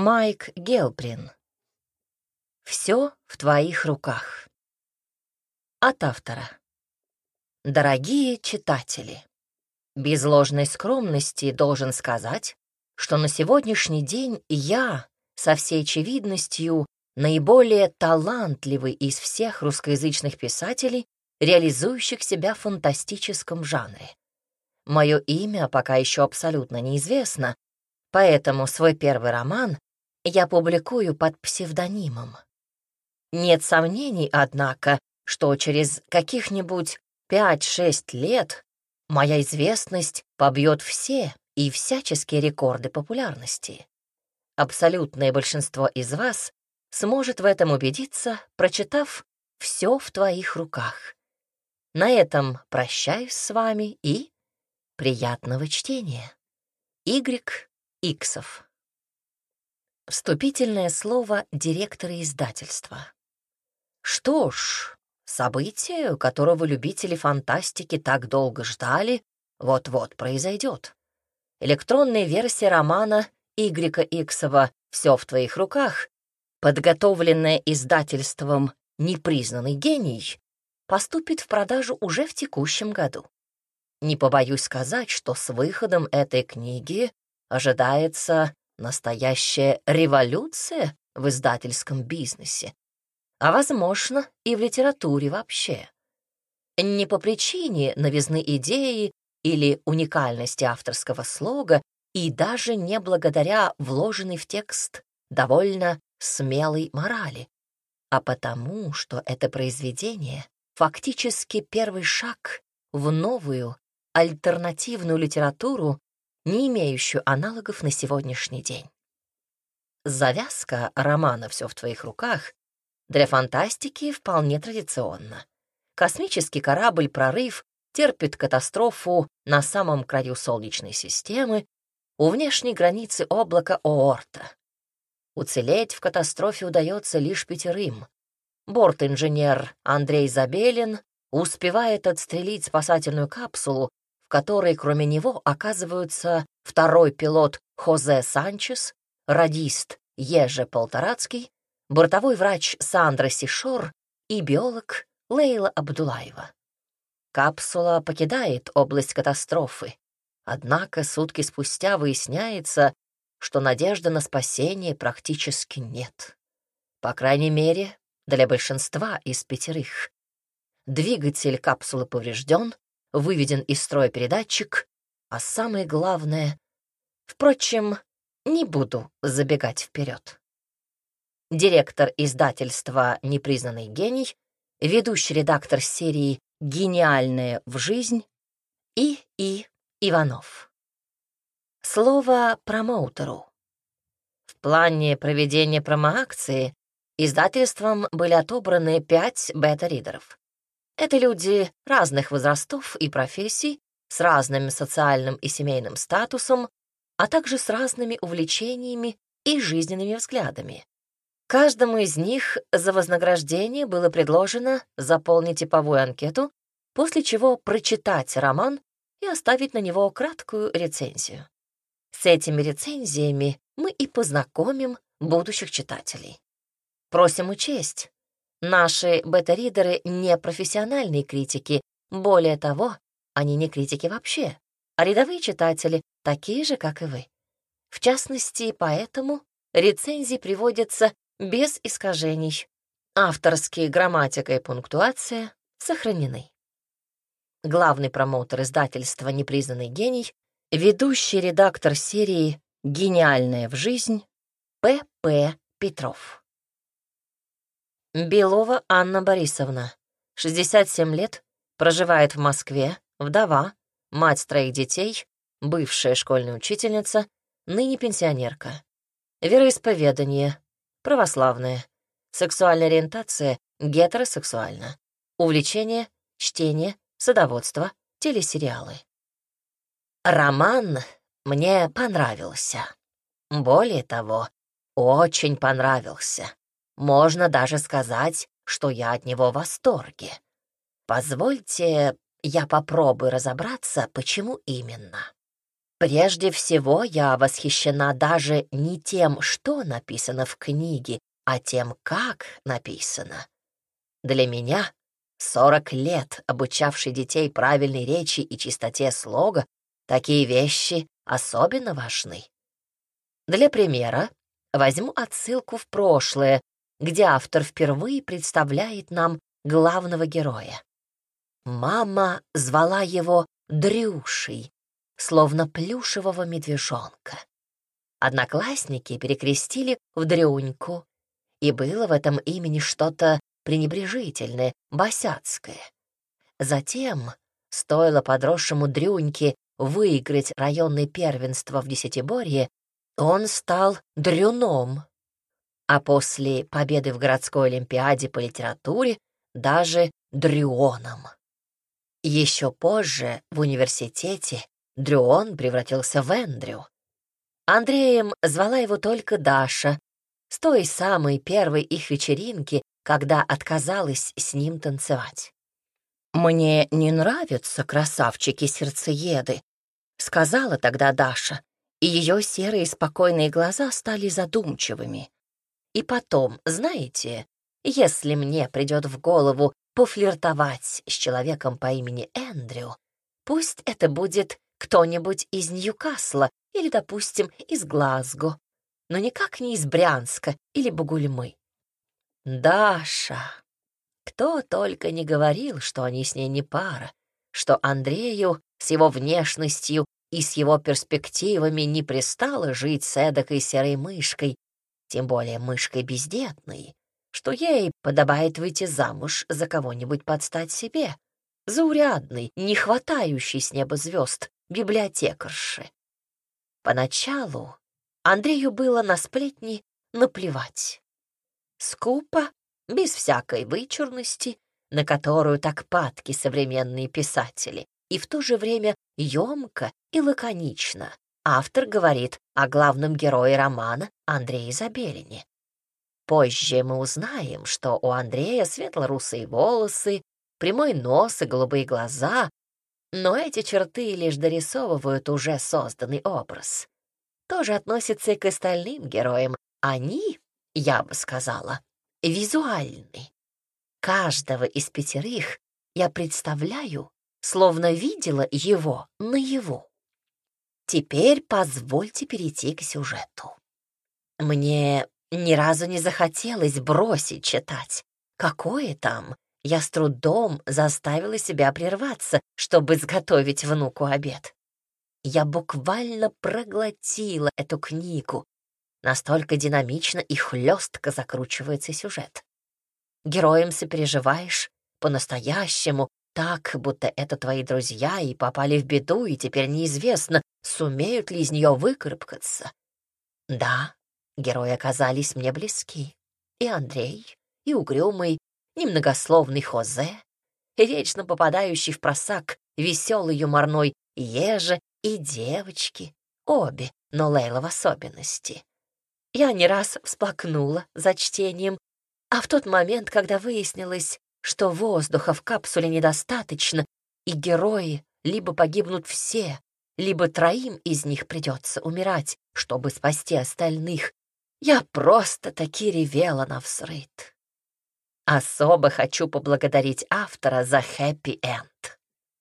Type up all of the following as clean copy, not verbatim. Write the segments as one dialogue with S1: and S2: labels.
S1: Майк Гелприн. «Все в твоих руках». От автора. Дорогие читатели, без ложной скромности должен сказать, что на сегодняшний день я, со всей очевидностью, наиболее талантливый из всех русскоязычных писателей, реализующих себя в фантастическом жанре. Мое имя пока еще абсолютно неизвестно, поэтому свой первый роман я публикую под псевдонимом. Нет сомнений, однако, что через каких-нибудь 5-6 лет моя известность побьет все и всяческие рекорды популярности. Абсолютное большинство из вас сможет в этом убедиться, прочитав «Все в твоих руках». На этом прощаюсь с вами и приятного чтения. Y. Иксов. Вступительное слово директора издательства. Что ж, событие, которого любители фантастики так долго ждали, вот-вот произойдет. Электронная версия романа Игрека Иксова «Все в твоих руках», подготовленная издательством «Непризнанный гений», поступит в продажу уже в текущем году. Не побоюсь сказать, что с выходом этой книги ожидается настоящая революция в издательском бизнесе, а, возможно, и в литературе вообще. Не по причине новизны идеи или уникальности авторского слога, и даже не благодаря вложенной в текст довольно смелой морали, а потому, что это произведение фактически первый шаг в новую, альтернативную литературу, не имеющую аналогов на сегодняшний день. Завязка романа «Все в твоих руках» для фантастики вполне традиционна. Космический корабль «Прорыв» терпит катастрофу на самом краю Солнечной системы, у внешней границы облака Оорта. Уцелеть в катастрофе удается лишь 5. Борт-инженер Андрей Забелин успевает отстрелить спасательную капсулу, в которой кроме него оказываются второй пилот Хозе Санчес, радист Еже Полторацкий, бортовой врач Сандра Сишор и биолог Лейла Абдулаева. Капсула покидает область катастрофы, однако сутки спустя выясняется, что надежды на спасение практически нет. По крайней мере, для большинства из 5. Двигатель капсулы поврежден, выведен из строя передатчик, а самое главное... Впрочем, не буду забегать вперед. Директор издательства «Непризнанный гений», ведущий редактор серии «Гениальная в жизнь» И. Иванов. Слово промоутеру. В плане проведения промоакции издательством были отобраны 5 бета-ридеров. Это люди разных возрастов и профессий, с разным социальным и семейным статусом, а также с разными увлечениями и жизненными взглядами. Каждому из них за вознаграждение было предложено заполнить типовую анкету, после чего прочитать роман и оставить на него краткую рецензию. С этими рецензиями мы и познакомим будущих читателей. Просим учесть, наши бета-ридеры не профессиональные критики, более того, они не критики вообще, а рядовые читатели, такие же, как и вы. В частности, поэтому рецензии приводятся без искажений. Авторские грамматика и пунктуация сохранены. Главный промоутер издательства «Непризнанный гений», ведущий редактор серии «Гениальная в жизнь» П.П. Петров. Белова Анна Борисовна, 67 лет, проживает в Москве, вдова, мать 3 детей, бывшая школьная учительница, ныне пенсионерка. Вероисповедание — православное. Сексуальная ориентация — гетеросексуальна. Увлечение — чтение, садоводство, телесериалы. Роман мне понравился. Более того, очень понравился. Можно даже сказать, что я от него в восторге. Позвольте, я попробую разобраться, почему именно. Прежде всего, я восхищена даже не тем, что написано в книге, а тем, как написано. Для меня, 40 лет обучавший детей правильной речи и чистоте слога, такие вещи особенно важны. Для примера возьму отсылку в прошлое, где автор впервые представляет нам главного героя. Мама звала его Дрюшей, словно плюшевого медвежонка. Одноклассники перекрестили в Дрюньку, и было в этом имени что-то пренебрежительное, босяцкое. Затем, стоило подросшему Дрюньке выиграть районное первенство в десятиборье, он стал Дрюном, а после победы в городской олимпиаде по литературе даже Дрюоном. Еще позже в университете Дрюон превратился в Эндрю. Андреем звала его только Даша, с той самой первой их вечеринки, когда отказалась с ним танцевать. «Мне не нравятся красавчики-сердцееды», — сказала тогда Даша, и ее серые спокойные глаза стали задумчивыми. «И потом, знаете, если мне придет в голову пофлиртовать с человеком по имени Эндрю, пусть это будет кто-нибудь из Ньюкасла или, допустим, из Глазго, но никак не из Брянска или Бугульмы. Даша, кто только не говорил, что они с ней не пара, что Андрею с его внешностью и с его перспективами не пристало жить с эдакой серой мышкой, тем более мышкой бездетной, что ей подобает выйти замуж за кого-нибудь под стать себе, заурядный, не хватающий с неба звезд, библиотекарши. Поначалу Андрею было на сплетни наплевать. Скупо, без всякой вычурности, на которую так падки современные писатели, и в то же время емко и лаконично автор говорит о главном герое романа Андрее Забелине. Позже мы узнаем, что у Андрея светло-русые волосы, прямой нос и голубые глаза, но эти черты лишь дорисовывают уже созданный образ. Тоже относится и к остальным героям. Они, я бы сказала, визуальны. Каждого из 5 я представляю, словно видела его наяву. Теперь позвольте перейти к сюжету. Мне ни разу не захотелось бросить читать. Какое там? Я с трудом заставила себя прерваться, чтобы изготовить внуку обед. Я буквально проглотила эту книгу. Настолько динамично и хлестко закручивается сюжет. Героям сопереживаешь по-настоящему, так, будто это твои друзья и попали в беду, и теперь неизвестно, сумеют ли из нее выкарабкаться. Да, герои оказались мне близки. И Андрей, и угрюмый, немногословный Хозе, и вечно попадающий в просак веселый юморной Ежи, и девочки, обе, но Лейла в особенности. Я не раз всплакнула за чтением, а в тот момент, когда выяснилось, что воздуха в капсуле недостаточно, и герои либо погибнут все, либо 3 из них придется умирать, чтобы спасти остальных, я просто-таки ревела навсрыд. Особо хочу поблагодарить автора за хэппи-энд.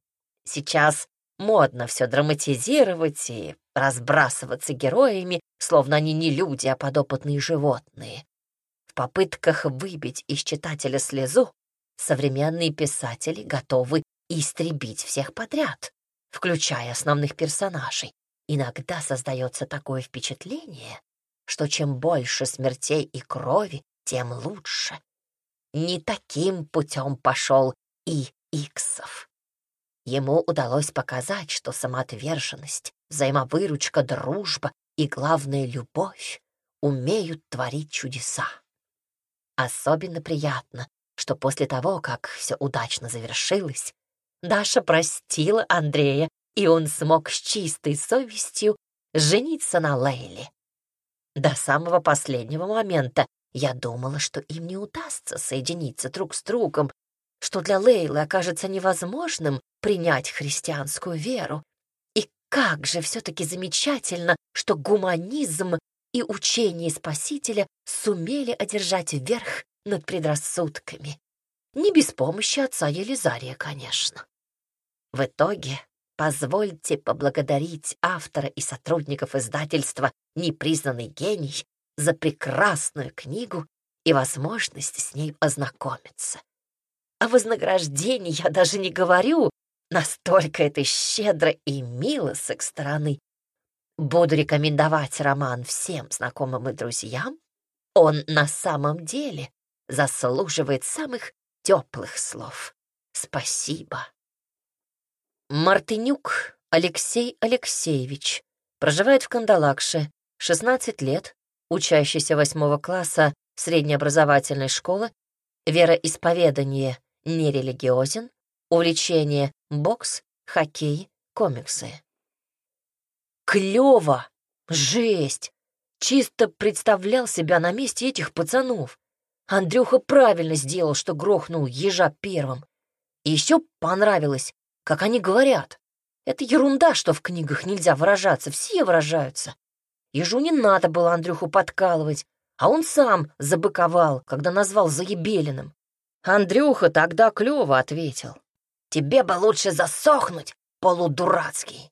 S1: Сейчас модно все драматизировать и разбрасываться героями, словно они не люди, а подопытные животные. В попытках выбить из читателя слезу современные писатели готовы истребить всех подряд, включая основных персонажей. Иногда создается такое впечатление, что чем больше смертей и крови, тем лучше. Не таким путем пошел и Иксов. Ему удалось показать, что самоотверженность, взаимовыручка, дружба и, главное, любовь умеют творить чудеса. Особенно приятно, что после того, как все удачно завершилось, Даша простила Андрея, и он смог с чистой совестью жениться на Лейле. До самого последнего момента я думала, что им не удастся соединиться друг с другом, что для Лейлы окажется невозможным принять христианскую веру. И как же все-таки замечательно, что гуманизм и учение Спасителя сумели одержать верх над предрассудками. Не без помощи отца Елизария, конечно. В итоге позвольте поблагодарить автора и сотрудников издательства «Непризнанный гений» за прекрасную книгу и возможность с ней ознакомиться. О вознаграждении я даже не говорю, настолько это щедро и мило с их стороны. Буду рекомендовать роман всем знакомым и друзьям. Он на самом деле заслуживает самых теплых слов. Спасибо. Мартынюк Алексей Алексеевич проживает в Кандалакше, 16 лет, учащийся 8 класса среднеобразовательной школы, вероисповедание нерелигиозен, увлечение бокс, хоккей, комиксы. Клёво! Жесть! Чисто представлял себя на месте этих пацанов. Андрюха правильно сделал, что грохнул ежа первым. И еще понравилось, как они говорят. Это ерунда, что в книгах нельзя выражаться, все выражаются. Ежу не надо было Андрюху подкалывать, а он сам забыковал, когда назвал заебелиным. Андрюха тогда клёво ответил: «Тебе бы лучше засохнуть, полудурацкий».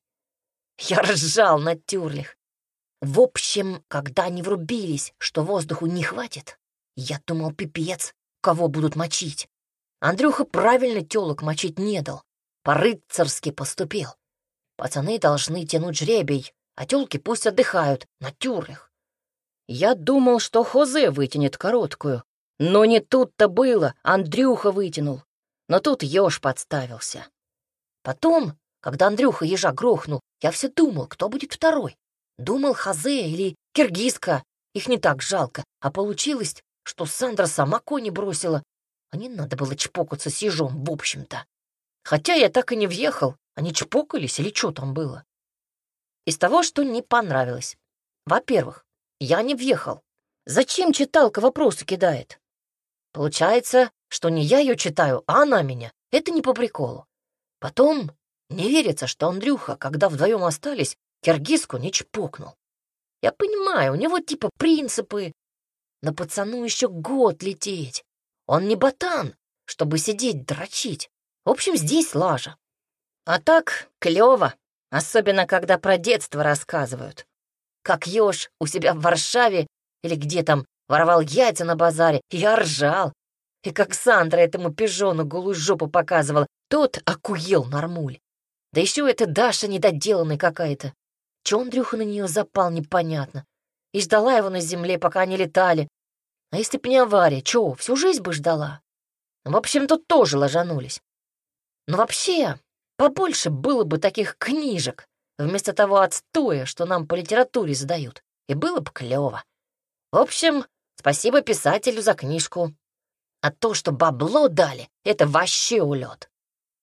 S1: Я ржал на тюрлях. В общем, когда они врубились, что воздуху не хватит, я думал, пипец, кого будут мочить. Андрюха правильно тёлок мочить не дал, по-рыцарски поступил. Пацаны должны тянуть жребий, а тёлки пусть отдыхают на тюрлях. Я думал, что Хозе вытянет короткую, но не тут-то было, Андрюха вытянул. Но тут еж подставился. Потом, когда Андрюха ежа грохнул, я все думал, кто будет второй. Думал, Хозе или киргизка, их не так жалко, а получилось, что Сандра сама кони бросила, а не надо было чпокаться с ежом, в общем-то. Хотя я так и не въехал, они чпокались или что там было. Из того, что не понравилось. Во-первых, я не въехал. Зачем читалка вопросы кидает? Получается, что не я ее читаю, а она меня. Это не по приколу. Потом не верится, что Андрюха, когда вдвоем остались, киргизку не чпокнул. Я понимаю, у него типа принципы. Но пацану еще год лететь. Он не ботан, чтобы сидеть дрочить. В общем, здесь лажа. А так клево, особенно когда про детство рассказывают. Как еж у себя в Варшаве или где там воровал яйца на базаре, я ржал. И как Сандра этому пижону голую жопу показывала, тот окуел нормуль. Да еще эта Даша недоделанная какая-то. Че Андрюха на нее запал, непонятно. И ждала его на земле, пока они летали. А если б не авария, че, всю жизнь бы ждала? В общем, тут тоже ложанулись. Но вообще, побольше было бы таких книжек, вместо того отстоя, что нам по литературе задают. И было бы клево. В общем, спасибо писателю за книжку. А то, что бабло дали, это вообще улет.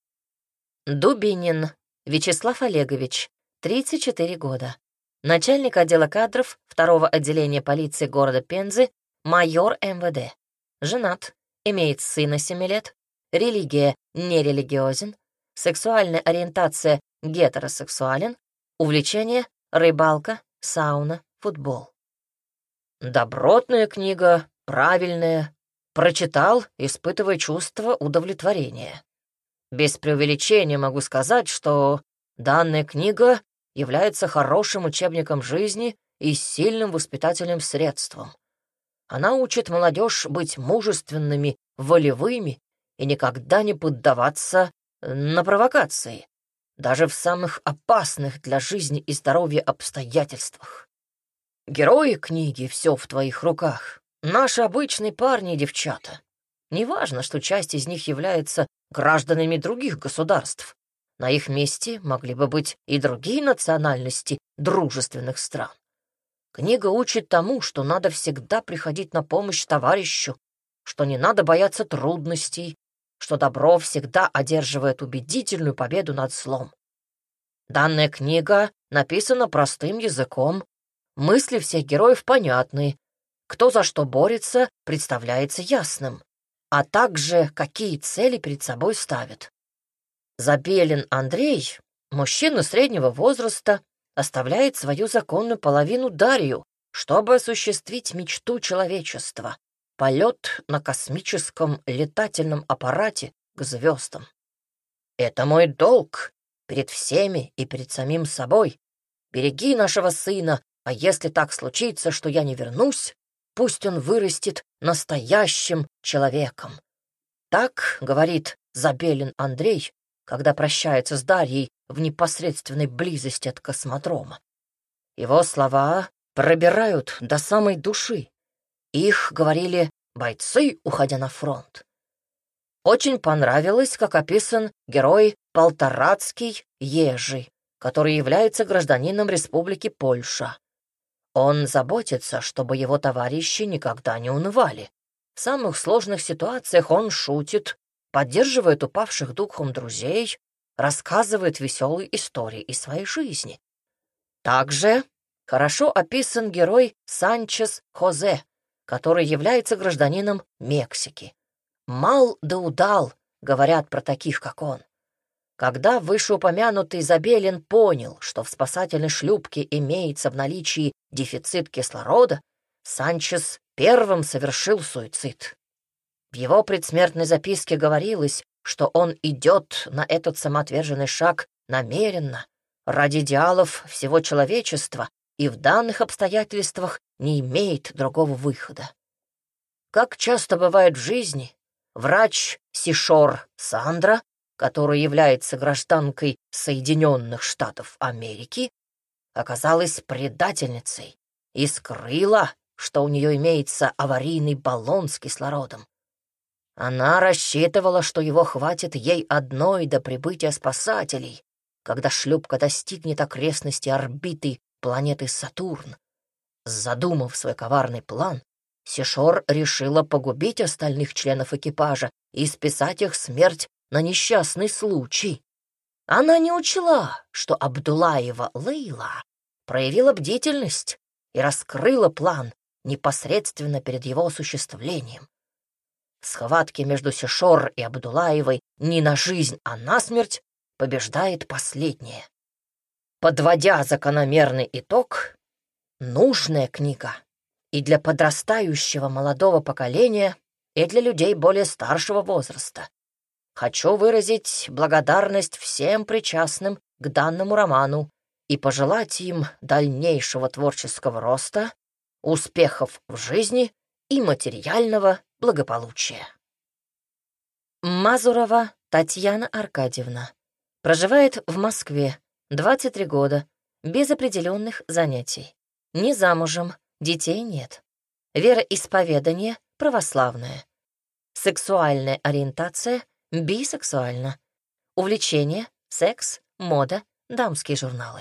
S1: Дубинин Вячеслав Олегович, 34 года. Начальник отдела кадров 2-го отделения полиции города Пензы, майор МВД. Женат, имеет сына 7 лет, религия нерелигиозен, сексуальная ориентация гетеросексуален, увлечение рыбалка, сауна, футбол. Добротная книга, правильная. Прочитал, испытывая чувство удовлетворения. Без преувеличения могу сказать, что данная книга является хорошим учебником жизни и сильным воспитательным средством. Она учит молодежь быть мужественными, волевыми и никогда не поддаваться на провокации, даже в самых опасных для жизни и здоровья обстоятельствах. Герои книги «Все в твоих руках» — наши обычные парни и девчата. Неважно, что часть из них является гражданами других государств. На их месте могли бы быть и другие национальности дружественных стран. Книга учит тому, что надо всегда приходить на помощь товарищу, что не надо бояться трудностей, что добро всегда одерживает убедительную победу над злом. Данная книга написана простым языком, мысли всех героев понятны, кто за что борется, представляется ясным, а также какие цели перед собой ставит. Забелин Андрей Мужчина среднего возраста оставляет свою законную половину Дарью, чтобы осуществить мечту человечества — полет на космическом летательном аппарате к звездам. Это мой долг перед всеми и перед самим собой. Береги нашего сына, а если так случится, что я не вернусь, пусть он вырастет настоящим человеком. Так говорит Забелин Андрей, когда прощается с Дарьей в непосредственной близости от космодрома. Его слова пробирают до самой души. Их говорили бойцы, уходя на фронт. Очень понравилось, как описан герой Полторацкий Ежи, который является гражданином Республики Польша. Он заботится, чтобы его товарищи никогда не унывали. В самых сложных ситуациях он шутит, поддерживает упавших духом друзей, рассказывает веселые истории из своей жизни. Также хорошо описан герой Санчес Хозе, который является гражданином Мексики. «Мал да удал», говорят про таких, как он. Когда вышеупомянутый Забелин понял, что в спасательной шлюпке имеется в наличии дефицит кислорода, Санчес первым совершил суицид. В его предсмертной записке говорилось, что он идет на этот самоотверженный шаг намеренно, ради идеалов всего человечества, и в данных обстоятельствах не имеет другого выхода. Как часто бывает в жизни, врач Сишор Сандра, которая является гражданкой Соединенных Штатов Америки, оказалась предательницей и скрыла, что у нее имеется аварийный баллон с кислородом. Она рассчитывала, что его хватит ей одной до прибытия спасателей, когда шлюпка достигнет окрестности орбиты планеты Сатурн. Задумав свой коварный план, Сишор решила погубить остальных членов экипажа и списать их смерть на несчастный случай. Она не учла, что Абдулаева Лейла проявила бдительность и раскрыла план непосредственно перед его осуществлением. В схватке между Сишор и Абдулаевой не на жизнь, а на смерть побеждает последняя. Подводя закономерный итог, нужная книга и для подрастающего молодого поколения, и для людей более старшего возраста. Хочу выразить благодарность всем причастным к данному роману и пожелать им дальнейшего творческого роста, успехов в жизни и материального благополучия. Мазурова Татьяна Аркадьевна. Проживает в Москве, 23 года, без определенных занятий. Не замужем, детей нет. Вероисповедание православное. Сексуальная ориентация бисексуальна. Увлечение, секс, мода, дамские журналы.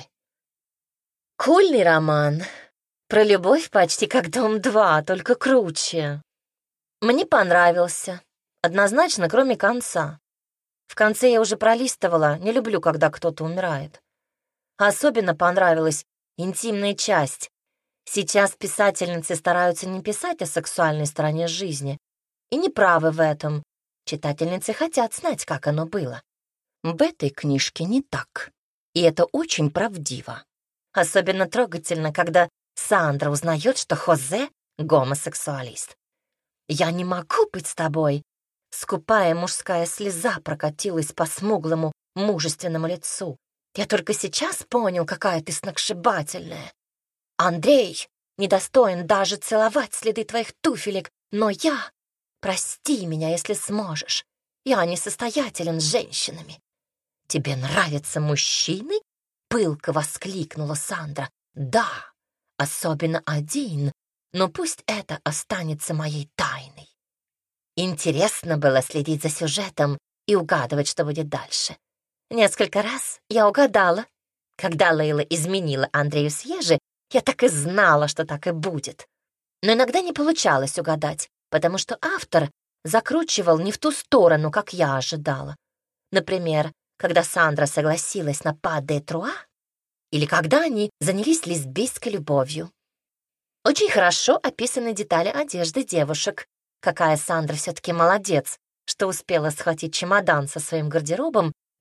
S1: Кульный роман. Про любовь почти как «Дом-2», только круче. Мне понравился. Однозначно, кроме конца. В конце я уже пролистывала, не люблю, когда кто-то умирает. Особенно понравилась интимная часть. Сейчас писательницы стараются не писать о сексуальной стороне жизни. И не правы в этом. Читательницы хотят знать, как оно было. В этой книжке не так. И это очень правдиво. Особенно трогательно, когда Сандра узнает, что Хозе — гомосексуалист. «Я не могу быть с тобой». Скупая мужская слеза прокатилась по смуглому, мужественному лицу. «Я только сейчас понял, какая ты сногсшибательная. Андрей недостоин даже целовать следы твоих туфелек, но я... Прости меня, если сможешь. Я несостоятелен с женщинами». «Тебе нравятся мужчины?» — пылко воскликнула Сандра. «Да, особенно один, но пусть это останется моей тайной». Интересно было следить за сюжетом и угадывать, что будет дальше. Несколько раз я угадала. Когда Лейла изменила Андрею с Ежи, я так и знала, что так и будет. Но иногда не получалось угадать, потому что автор закручивал не в ту сторону, как я ожидала. Например, когда Сандра согласилась на «Па де Труа», или когда они занялись лесбийской любовью. Очень хорошо описаны детали одежды девушек. Какая Сандра все-таки молодец, что успела схватить чемодан со своим гардеробом,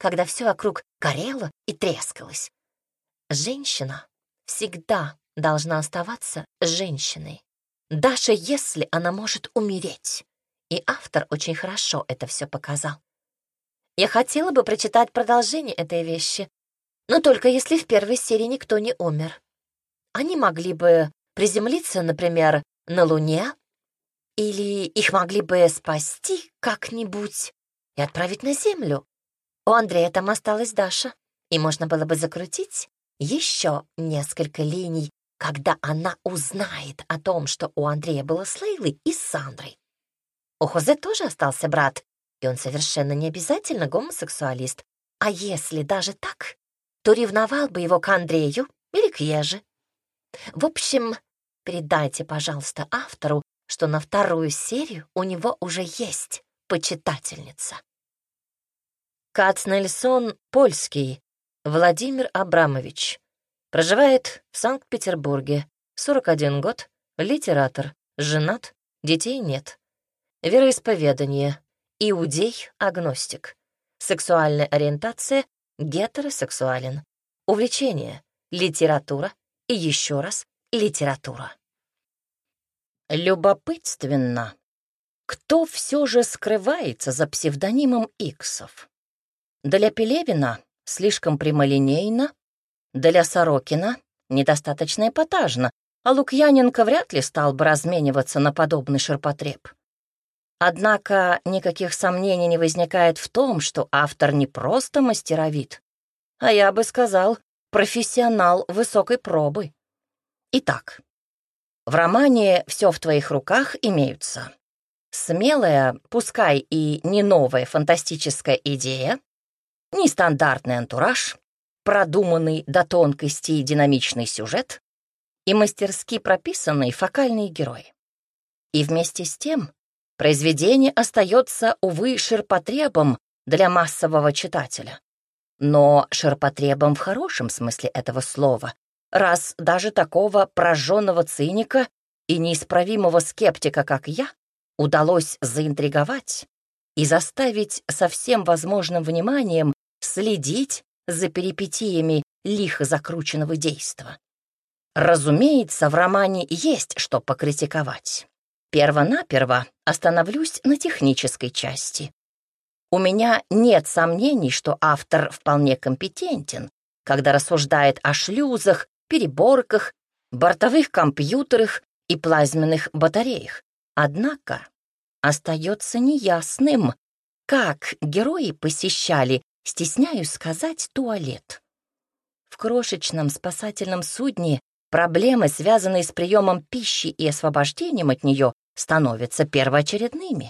S1: когда все вокруг горело и трескалось. Женщина всегда должна оставаться женщиной, даже если она может умереть. И автор очень хорошо это все показал. Я хотела бы прочитать продолжение этой вещи, но только если в первой серии никто не умер. Они могли бы приземлиться, например, на Луне, или их могли бы спасти как-нибудь и отправить на Землю. У Андрея там осталась Даша, и можно было бы закрутить еще несколько линий, когда она узнает о том, что у Андрея было с Лейлой и с Сандрой. У Хозе тоже остался брат, и он совершенно не обязательно гомосексуалист. А если даже так, то ревновал бы его к Андрею или к Еже. В общем, передайте, пожалуйста, автору, что на вторую серию у него уже есть почитательница. Кацнельсон польский, Владимир Абрамович. Проживает в Санкт-Петербурге, 41 год, литератор, женат, детей нет. Вероисповедание, иудей-агностик. Сексуальная ориентация, гетеросексуален. Увлечение, литература и еще раз литература. Любопытственно, кто все же скрывается за псевдонимом Иксов? Для Пелевина слишком прямолинейно, для Сорокина недостаточно эпатажно, а Лукьяненко вряд ли стал бы размениваться на подобный ширпотреб. Однако никаких сомнений не возникает в том, что автор не просто мастеровит, а я бы сказал, профессионал высокой пробы. Итак, в романе «Все в твоих руках» имеются смелая, пускай и не новая фантастическая идея, нестандартный антураж, продуманный до тонкости динамичный сюжет и мастерски прописанные фокальные герои. И вместе с тем произведение остается, увы, ширпотребом для массового читателя. Но ширпотребом в хорошем смысле этого слова, раз даже такого прожженного циника и неисправимого скептика, как я, удалось заинтриговать и заставить со всем возможным вниманием следить за перипетиями лихо закрученного действа. Разумеется, в романе есть что покритиковать. Первонаперво остановлюсь на технической части. У меня нет сомнений, что автор вполне компетентен, когда рассуждает о шлюзах, переборках, бортовых компьютерах и плазменных батареях. Однако остается неясным, как герои посещали, стесняюсь сказать, туалет. В крошечном спасательном судне проблемы, связанные с приемом пищи и освобождением от нее, становятся первоочередными.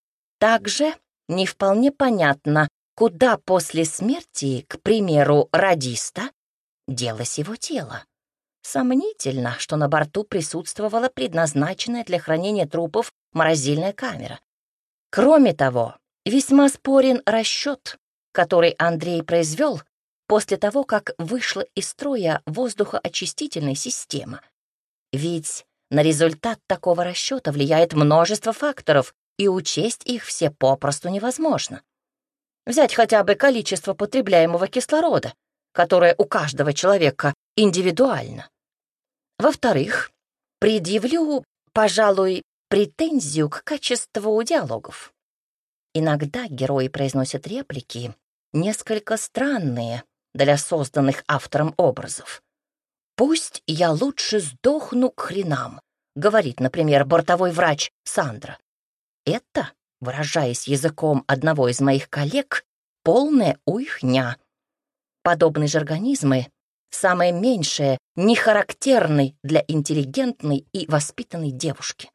S1: Также не вполне понятно, куда после смерти, к примеру, радиста, делось его тело. Сомнительно, что на борту присутствовала предназначенная для хранения трупов морозильная камера. Кроме того, весьма спорен расчет, который Андрей произвел после того, как вышла из строя воздухоочистительная система. Ведь на результат такого расчета влияет множество факторов, и учесть их все попросту невозможно. Взять хотя бы количество потребляемого кислорода, которое у каждого человека индивидуально. Во-вторых, предъявлю, пожалуй, претензию к качеству диалогов. Иногда герои произносят реплики, несколько странные для созданных автором образов. «Пусть я лучше сдохну к хренам», — говорит, например, бортовой врач Сандра. Это, выражаясь языком одного из моих коллег, полная уйхня. Подобные же организмы — самое меньшее, не характерны для интеллигентной и воспитанной девушки.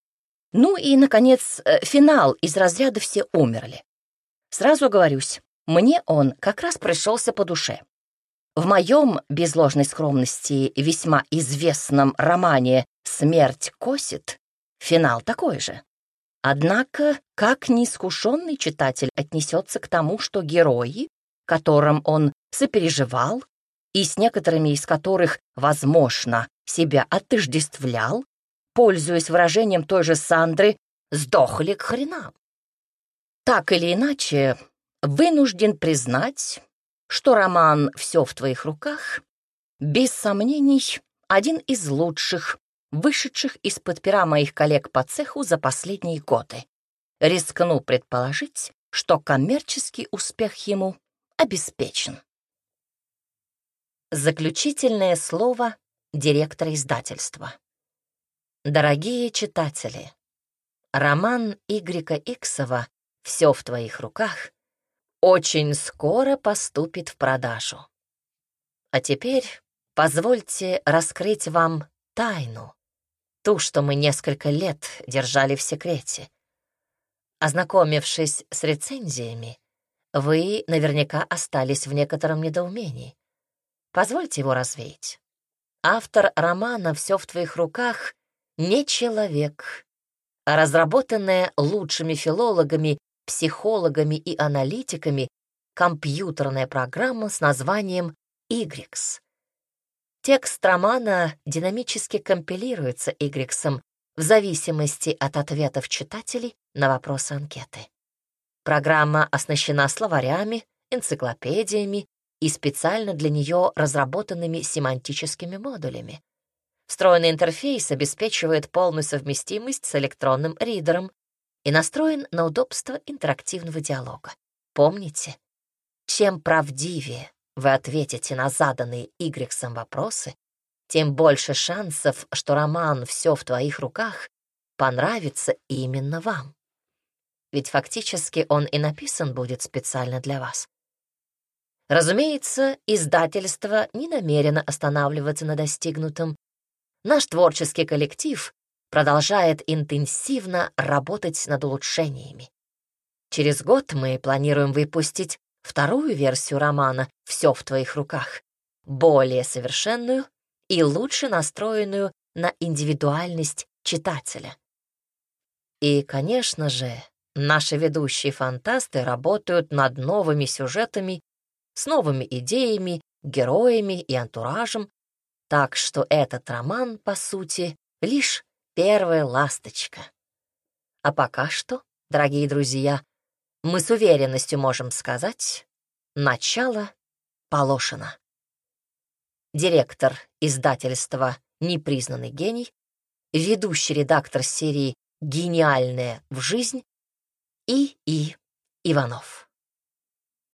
S1: Ну и, наконец, финал из разряда «все умерли». Сразу оговорюсь, мне он как раз пришелся по душе. В моем, без ложной скромности, весьма известном романе «Смерть косит» финал такой же. Однако, как неискушенный читатель отнесется к тому, что герои, которым он сопереживал, и с некоторыми из которых, возможно, себя отождествлял, пользуясь выражением той же Сандры, «сдохли к хренам». Так или иначе, вынужден признать, что роман «Все в твоих руках» без сомнений один из лучших, вышедших из-под пера моих коллег по цеху за последние годы. Рискну предположить, что коммерческий успех ему обеспечен. Заключительное слово директора издательства. Дорогие читатели, роман Игоря Иксова «Все в твоих руках» очень скоро поступит в продажу. А теперь позвольте раскрыть вам тайну, ту, что мы несколько лет держали в секрете. Ознакомившись с рецензиями, вы наверняка остались в некотором недоумении. Позвольте его развеять. Автор романа «Все в твоих руках» не человек, а разработанная лучшими филологами, психологами и аналитиками компьютерная программа с названием Игрекс. Текст романа динамически компилируется Игрексом в зависимости от ответов читателей на вопросы анкеты. Программа оснащена словарями, энциклопедиями и специально для нее разработанными семантическими модулями. Встроенный интерфейс обеспечивает полную совместимость с электронным ридером и настроен на удобство интерактивного диалога. Помните, чем правдивее вы ответите на заданные Игрексом вопросы, тем больше шансов, что роман «Все в твоих руках» понравится именно вам. Ведь фактически он и написан будет специально для вас. Разумеется, издательство не намерено останавливаться на достигнутом. Наш творческий коллектив продолжает интенсивно работать над улучшениями. Через год мы планируем выпустить вторую версию романа «Все в твоих руках», более совершенную и лучше настроенную на индивидуальность читателя. И, конечно же, наши ведущие фантасты работают над новыми сюжетами, с новыми идеями, героями и антуражем, так что этот роман, по сути, лишь первая ласточка. А пока что, дорогие друзья, мы с уверенностью можем сказать, начало положено. Директор издательства «Непризнанный гений», ведущий редактор серии «Гениальная в жизнь» И. Иванов.